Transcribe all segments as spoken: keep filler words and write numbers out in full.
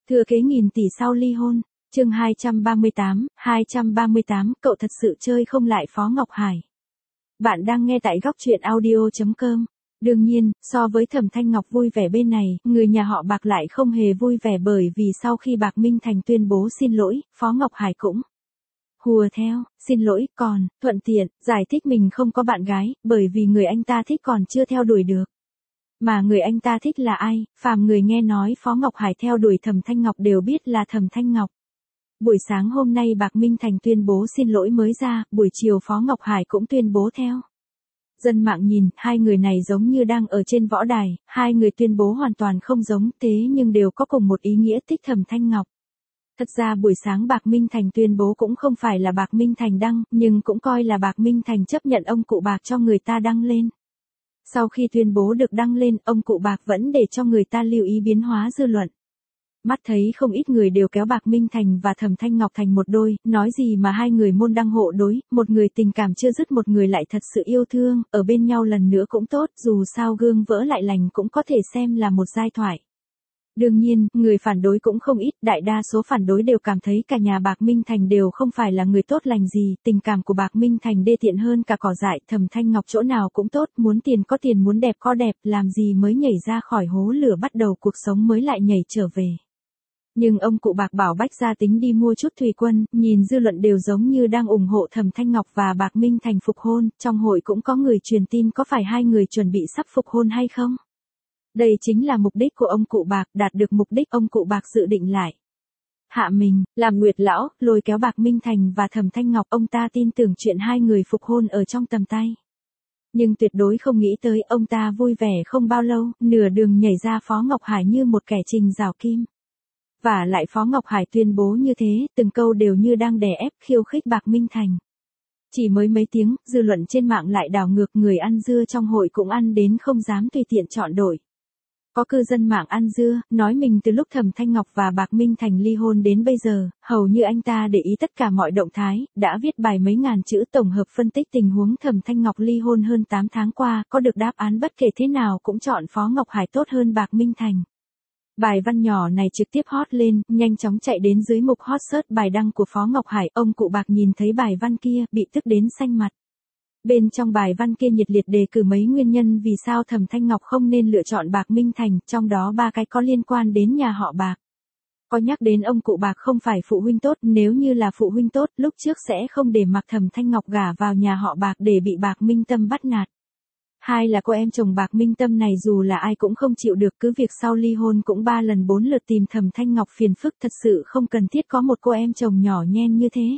Thừa kế nghìn tỷ sau ly hôn, chương hai trăm ba mươi tám, hai trăm ba mươi tám, cậu thật sự chơi không lại Phó Ngọc Hải. Bạn đang nghe tại góc truyện audio chấm com. Đương nhiên, so với Thẩm Thanh Ngọc vui vẻ bên này, người nhà họ Bạc lại không hề vui vẻ bởi vì sau khi Bạc Minh Thành tuyên bố xin lỗi, Phó Ngọc Hải cũng hùa theo, xin lỗi, còn, thuận tiện, giải thích mình không có bạn gái, bởi vì người anh ta thích còn chưa theo đuổi được. Mà người anh ta thích là ai, phàm người nghe nói Phó Ngọc Hải theo đuổi Thẩm Thanh Ngọc đều biết là Thẩm Thanh Ngọc. Buổi sáng hôm nay Bạc Minh Thành tuyên bố xin lỗi mới ra, buổi chiều Phó Ngọc Hải cũng tuyên bố theo. Dân mạng nhìn, hai người này giống như đang ở trên võ đài, hai người tuyên bố hoàn toàn không giống, thế nhưng đều có cùng một ý nghĩa thích Thẩm Thanh Ngọc. Thật ra buổi sáng Bạc Minh Thành tuyên bố cũng không phải là Bạc Minh Thành đăng, nhưng cũng coi là Bạc Minh Thành chấp nhận ông cụ Bạc cho người ta đăng lên. Sau khi tuyên bố được đăng lên, ông cụ Bạc vẫn để cho người ta lưu ý biến hóa dư luận. Mắt thấy không ít người đều kéo Bạc Minh Thành và Thẩm Thanh Ngọc thành một đôi, nói gì mà hai người môn đăng hộ đối, một người tình cảm chưa dứt một người lại thật sự yêu thương, ở bên nhau lần nữa cũng tốt, dù sao gương vỡ lại lành cũng có thể xem là một giai thoại. Đương nhiên, người phản đối cũng không ít, đại đa số phản đối đều cảm thấy cả nhà Bạc Minh Thành đều không phải là người tốt lành gì, tình cảm của Bạc Minh Thành đê tiện hơn cả cỏ dại, Thẩm Thanh Ngọc chỗ nào cũng tốt, muốn tiền có tiền muốn đẹp có đẹp, làm gì mới nhảy ra khỏi hố lửa bắt đầu cuộc sống mới lại nhảy trở về. Nhưng ông cụ Bạc bảo Bách gia tính đi mua chút thủy quân, nhìn dư luận đều giống như đang ủng hộ Thẩm Thanh Ngọc và Bạc Minh Thành phục hôn, trong hội cũng có người truyền tin có phải hai người chuẩn bị sắp phục hôn hay không? Đây chính là mục đích của ông cụ Bạc, đạt được mục đích ông cụ Bạc dự định lại. Hạ mình, làm nguyệt lão, lôi kéo Bạc Minh Thành và Thẩm Thanh Ngọc, ông ta tin tưởng chuyện hai người phục hôn ở trong tầm tay. Nhưng tuyệt đối không nghĩ tới ông ta vui vẻ không bao lâu, nửa đường nhảy ra Phó Ngọc Hải như một kẻ trình rào kim. Và lại Phó Ngọc Hải tuyên bố như thế, từng câu đều như đang đè ép khiêu khích Bạc Minh Thành. Chỉ mới mấy tiếng, dư luận trên mạng lại đảo ngược, người ăn dưa trong hội cũng ăn đến không dám tùy tiện chọn đổi. Có cư dân mạng ăn dưa, nói mình từ lúc Thẩm Thanh Ngọc và Bạc Minh Thành ly hôn đến bây giờ, hầu như anh ta để ý tất cả mọi động thái, đã viết bài mấy ngàn chữ tổng hợp phân tích tình huống Thẩm Thanh Ngọc ly hôn hơn tám tháng qua, có được đáp án bất kể thế nào cũng chọn Phó Ngọc Hải tốt hơn Bạc Minh Thành. Bài văn nhỏ này trực tiếp hot lên, nhanh chóng chạy đến dưới mục hot search bài đăng của Phó Ngọc Hải, ông cụ Bạc nhìn thấy bài văn kia, bị tức đến xanh mặt. Bên trong bài văn kia nhiệt liệt đề cử mấy nguyên nhân vì sao Thẩm Thanh Ngọc không nên lựa chọn Bạc Minh Thành, trong đó ba cái có liên quan đến nhà họ Bạc. Có nhắc đến ông cụ Bạc không phải phụ huynh tốt, nếu như là phụ huynh tốt, lúc trước sẽ không để mặc Thẩm Thanh Ngọc gả vào nhà họ Bạc để bị Bạc Minh Tâm bắt nạt. Hai là cô em chồng Bạc Minh Tâm này dù là ai cũng không chịu được, cứ việc sau ly hôn cũng ba lần bốn lượt tìm Thẩm Thanh Ngọc phiền phức, thật sự không cần thiết có một cô em chồng nhỏ nhen như thế.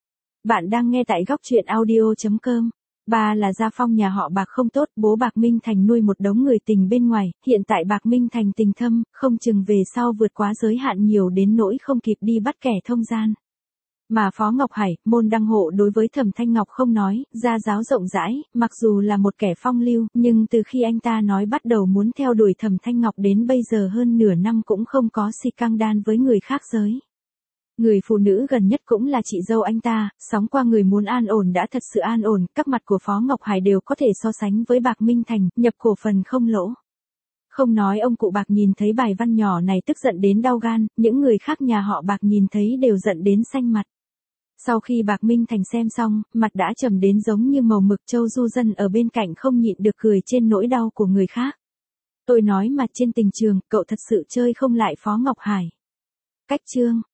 Bạn đang nghe tại góc truyện audio chấm com. Ba là gia phong nhà họ Bạc không tốt, bố Bạc Minh Thành nuôi một đống người tình bên ngoài, hiện tại Bạc Minh Thành tình thâm, không chừng về sau vượt quá giới hạn nhiều đến nỗi không kịp đi bắt kẻ thông gian. Mà Phó Ngọc Hải, môn đăng hộ đối với Thẩm Thanh Ngọc không nói, gia giáo rộng rãi, mặc dù là một kẻ phong lưu, nhưng từ khi anh ta nói bắt đầu muốn theo đuổi Thẩm Thanh Ngọc đến bây giờ hơn nửa năm cũng không có si căng đan với người khác giới. Người phụ nữ gần nhất cũng là chị dâu anh ta, sóng qua người muốn an ổn đã thật sự an ổn, các mặt của Phó Ngọc Hải đều có thể so sánh với Bạc Minh Thành, nhập cổ phần không lỗ. Không nói ông cụ Bạc nhìn thấy bài văn nhỏ này tức giận đến đau gan, những người khác nhà họ Bạc nhìn thấy đều giận đến xanh mặt. Sau khi Bạc Minh Thành xem xong, mặt đã trầm đến giống như màu mực, Châu Du Dân ở bên cạnh không nhịn được cười trên nỗi đau của người khác. Tôi nói mà trên tình trường, cậu thật sự chơi không lại Phó Ngọc Hải. Cách chương.